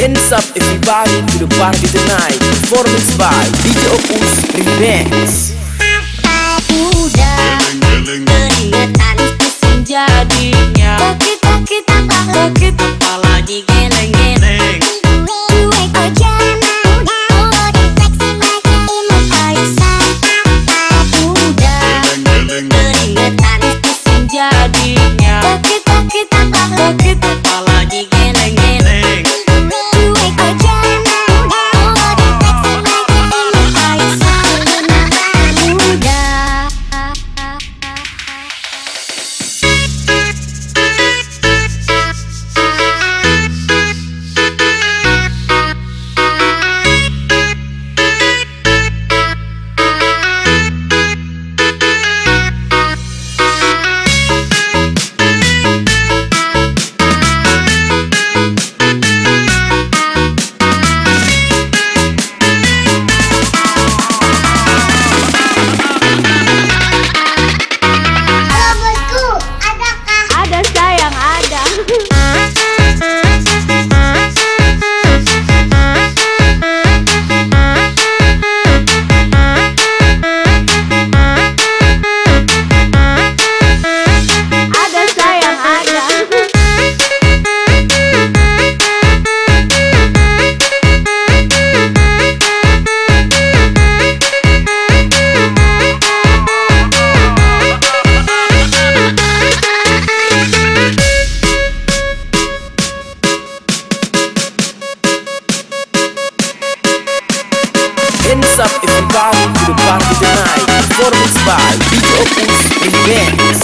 Hands up everybody to the party tonight. Performance by DJ Opus Remix. Udah keringetan pusing jadinya. Sakit apalagi geleng-geleng. Cuek aja mau difleksi pakai imut Aisyah. Udah keringetan pusing jadinya. Sakit apalagi geleng-geleng. Cuek aja mau difleksi pakai imut Aisyah. Hands up everybody to the party tonight. Performance by DJ Opus Remix.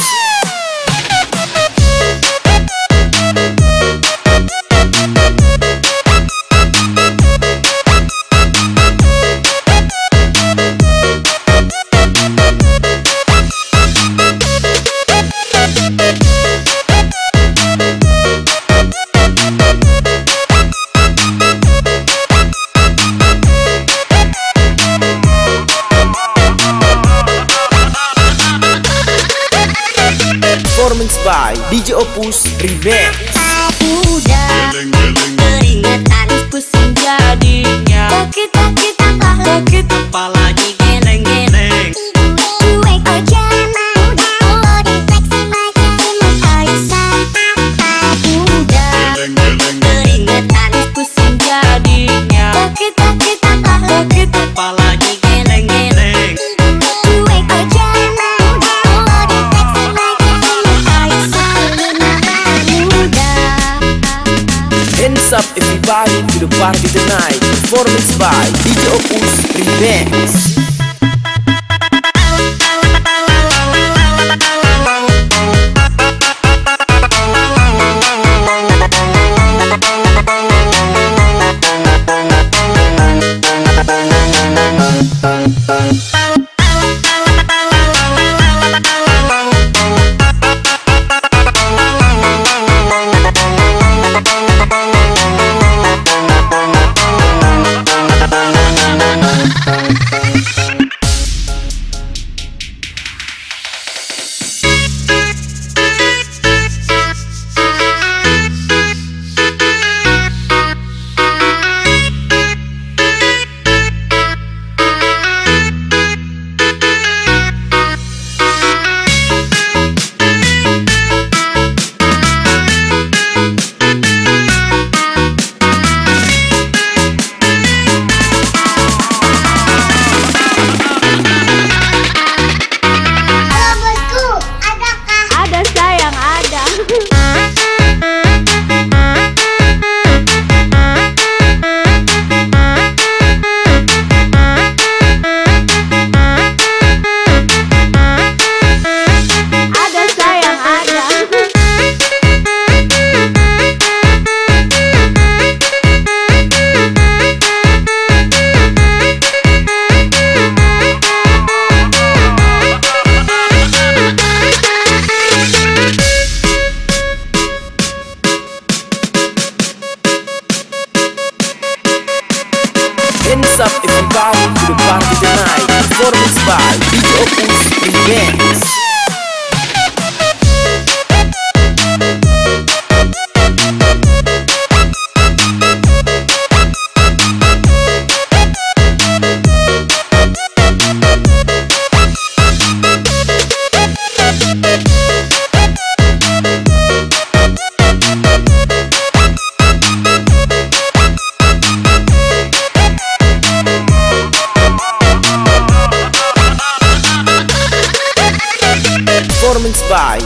Performance by DJ Opus Remix. Udah keringetan pusing jadinya. Sakit apalagi geleng-geleng. Cuek aja mau difleksi pakai imut Aisyah. Udah keringetan pusing jadinya. Sakit apalagi geleng-geleng. Cuek aja mau difleksi pakai imut Aisyah. Hands up everybody to the party tonight. Performance by DJ Opus Remix.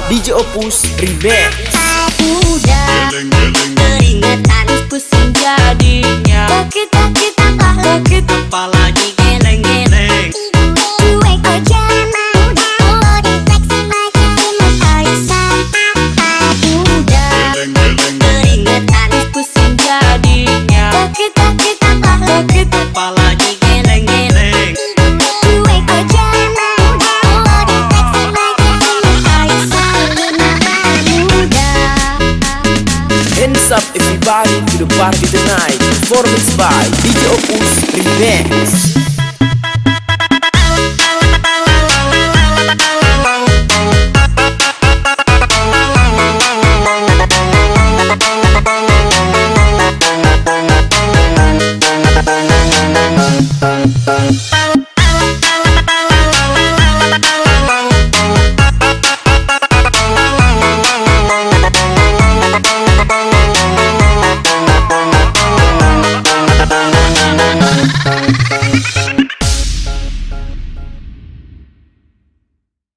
DJ Opus Remix. Udah keringetan pusing jadinya, sakit apalagi geleng-geleng. Cuek aja mau dideteksi lagi mengaisan. Udah keringetan pusing jadinya, sakit apalagi geleng-geleng. Cuek aja mau dideteksi lagi mengaisan. Udah. Hands up everybody to the party tonight. Performance by DJ Opus Remix.